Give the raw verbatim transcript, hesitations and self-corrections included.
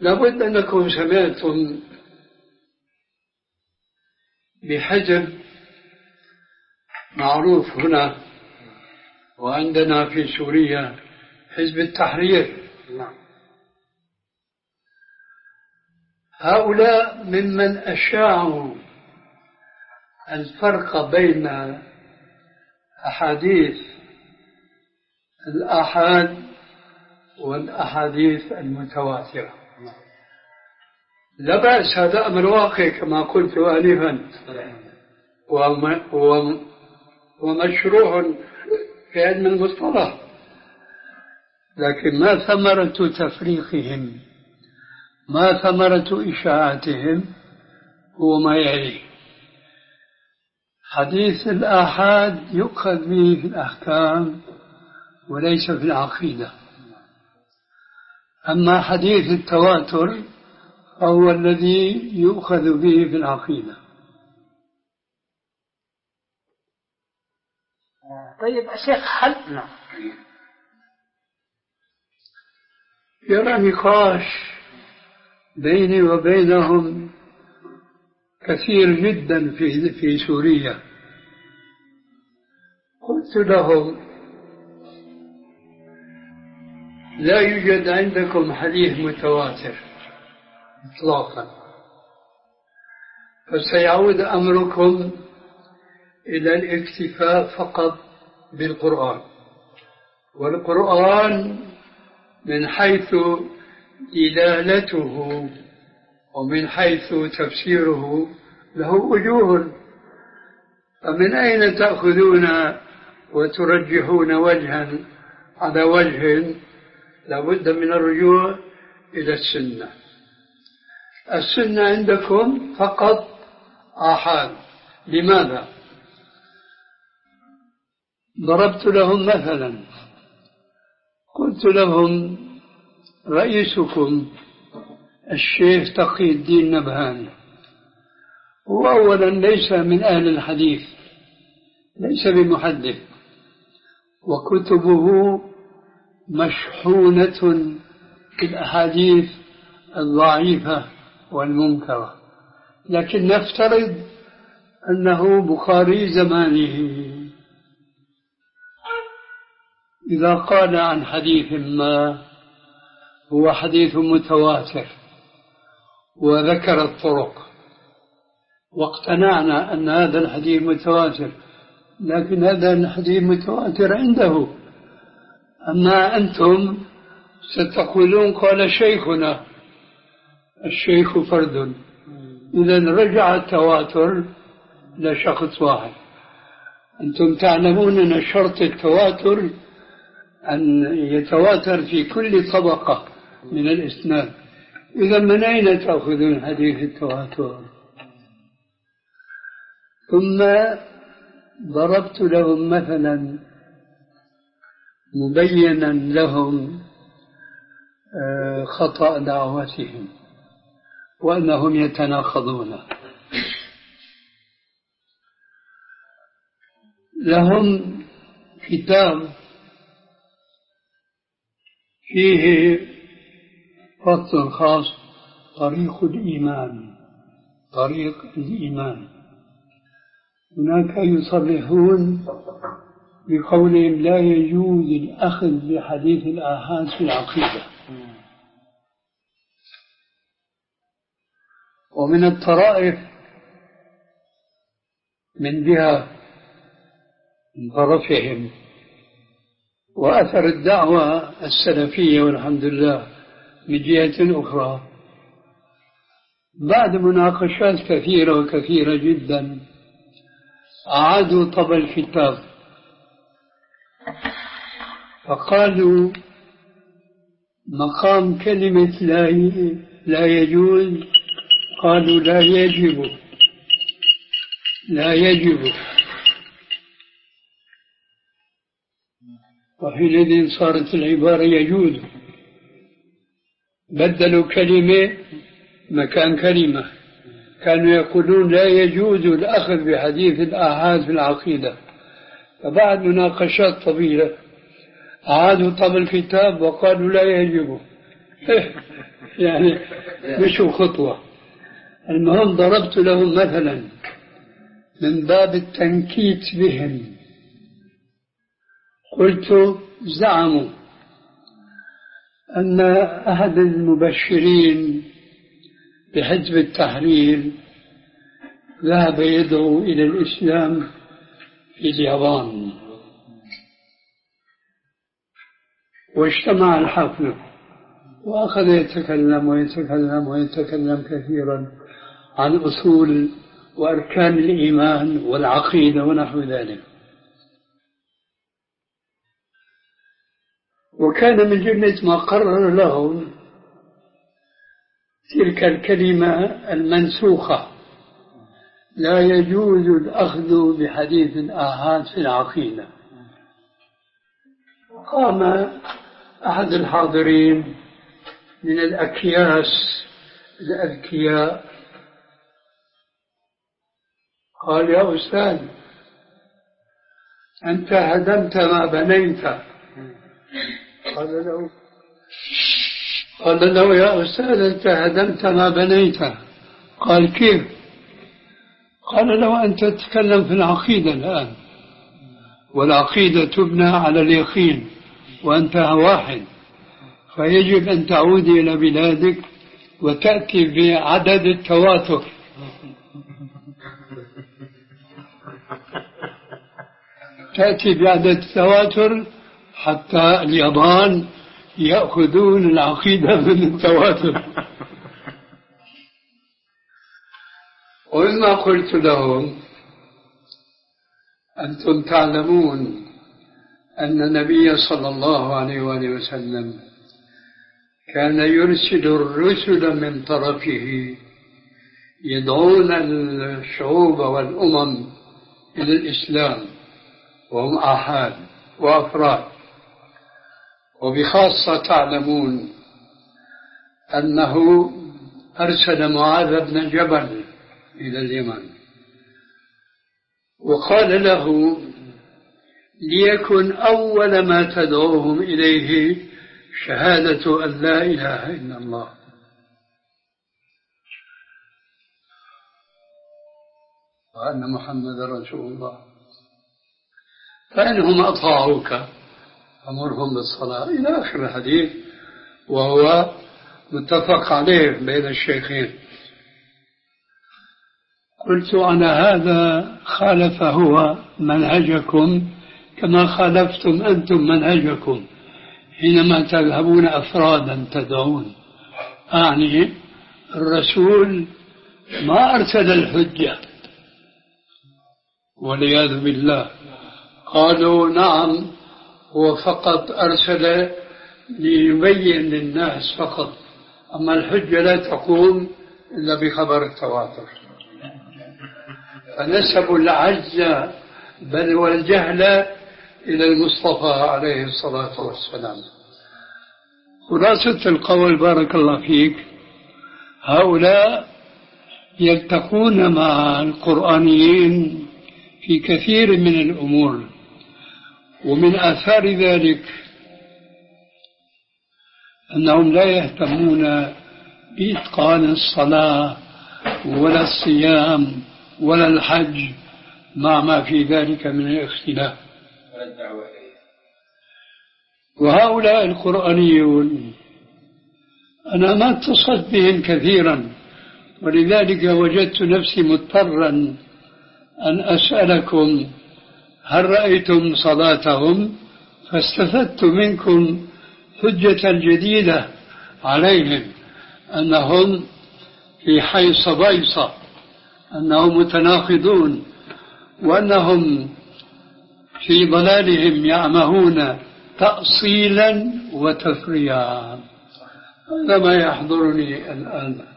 لابد أنكم سمعتم بحزب معروف هنا وعندنا في سوريا، حزب التحرير. هؤلاء ممن أشاعوا الفرق بين أحاديث الآحاد والأحاديث المتواترة. لا بأس، هذا أمر واقع كما قلت آنفا ومشروع في علم المصطلح، لكن ما ثمرة تفريقهم، ما ثمرة إشاعتهم هو ما يلي. حديث الآحاد يؤخذ به في الأحكام وليس في العقيدة، أما حديث التواتر فهو الذي يؤخذ به في العقيدة. طيب الشيخ، هل نعم يرى نقاش بيني وبينهم كثير جدا في في سوريا. قلت لهم: لا يوجد عندكم حديث متواتر إطلاقا، فسيعود أمركم إلى الاكتفاء فقط بالقرآن، والقرآن من حيث دلالته ومن حيث تفسيره له وجوه، فمن أين تأخذون وترجحون وجها على وجه؟ لابد من الرجوع إلى السنة. السنة عندكم فقط آحاد. لماذا؟ ضربت لهم مثلا، قلت لهم: رئيسكم الشيخ تقي الدين نبهاني هو أولا ليس من أهل الحديث، ليس بمحدث، وكتبه مشحونة بالأحاديث الضعيفة والمنكرة، لكن نفترض أنه بخاري زمانه، إذا قال عن حديث ما هو حديث متواتر وذكر الطرق واقتنعنا أن هذا الحديث متواتر، لكن هذا الحديث متواتر عنده، أما أنتم ستقولون قال شيخنا، الشيخ فرد، إذا رجع التواتر لشخص واحد. أنتم تعلمون أن شرط التواتر أن يتواتر في كل طبقة من الإسناد، إذا من أين تأخذون حديث التواتر؟ ثم ضربت لهم مثلا مبينا لهم خطأ دعوتهم وأنهم يتناقضون. لهم كتاب فيه فصل خاص، طريق الإيمان، طريق الإيمان. هناك يصرحون بقولهم: لا يجوز الأخذ بحديث الآحاد في العقيدة. ومن الطرائف من جهة من طرفهم وأثر الدعوة السلفية والحمد لله من جهة أخرى، بعد مناقشات كثيرة وكثيرة جدا أعادوا طبع الكتاب، فقالوا مقام كلمة لا لا يجوز قالوا لا يجب، لا يجب، وحينئذ صارت العبارة يجوز، بدلوا كلمة مكان كلمة. كانوا يقولون لا يجوز الأخذ بحديث الآحاد في العقيدة، فبعد مناقشات طويلة أعادوا طبع الكتاب وقالوا لا يجب. يعني مشوا خطوة. المهم ضربت لهم مثلا من باب التنكيت بهم، قلت زعموا أن أحد المبشرين بحزب التحرير ذهب يدعو إلى الإسلام في اليابان، واجتمع الحفل وأخذ يتكلم ويتكلم ويتكلم كثيرا عن أصول وأركان الإيمان والعقيدة ونحو ذلك. وكان من جملة ما قرر لهم تلك الكلمة المنسوخة: لا يجوز الأخذ بحديث الآحاد في العقيدة. قام أحد الحاضرين من الأكياس الأذكياء قال: يا أستاذ، أنت هدمت ما بنيت. قال له قال له يا أستاذ، أنت هدمت ما بنيت. قال: كيف؟ قال له: أنت تتكلم في العقيدة الآن، والعقيدة تبنى على اليقين، وأنت واحد، فيجب أن تعود إلى بلادك وتأتي بعدد التواتر. تأتي بعدد التواتر حتى اليابان يأخذون العقيدة من التواتر. ومما قلت لهم: أنتم تعلمون أن النبي صلى الله عليه وآله وسلم كان يرسل الرسل من طرفه يدعون الشعوب والأمم إلى الإسلام، وهم آحاد وأفراد. وبخاصة تعلمون أنه أرسل معاذ بن جبل إلى اليمن وقال له: ليكن أول ما تدعوهم إليه شهادة أن لا إله إلا الله. وأن محمد رسول الله. فإنهم أطاعوك فأمرهم بالصلاة إلى آخر الحديث، وهو متفق عليه بين الشيخين. قلت: أنا هذا خالف هو منهجكم كما خالفتم أنتم منهجكم حينما تذهبون أفرادا تدعون. أعني الرسول ما أرسل الحجة والعياذ بالله. قالوا: نعم، هو فقط أرسل ليبين للناس فقط، أما الحجة لا تقوم إلا بخبر التواتر. فنسبوا العجز بل والجهل إلى المصطفى عليه الصلاة والسلام. خلاصة القول بارك الله فيك: هؤلاء يلتقون مع القرآنيين في كثير من الأمور، ومن آثار ذلك أنهم لا يهتمون بإتقان الصلاة ولا الصيام ولا الحج مع ما في ذلك من الاختلاف. وهؤلاء القرآنيون أنا ما اتصلت بهم كثيرا، ولذلك وجدت نفسي مضطرا أن أسألكم هل رأيتم صلاتهم؟ فاستفدت منكم حجة جديدة عليهم أنهم في حيص بيصة، أنهم متناقضون، وأنهم في ضلالهم يعمهون تأصيلا وتفريعا. هذا ما يحضرني الآن.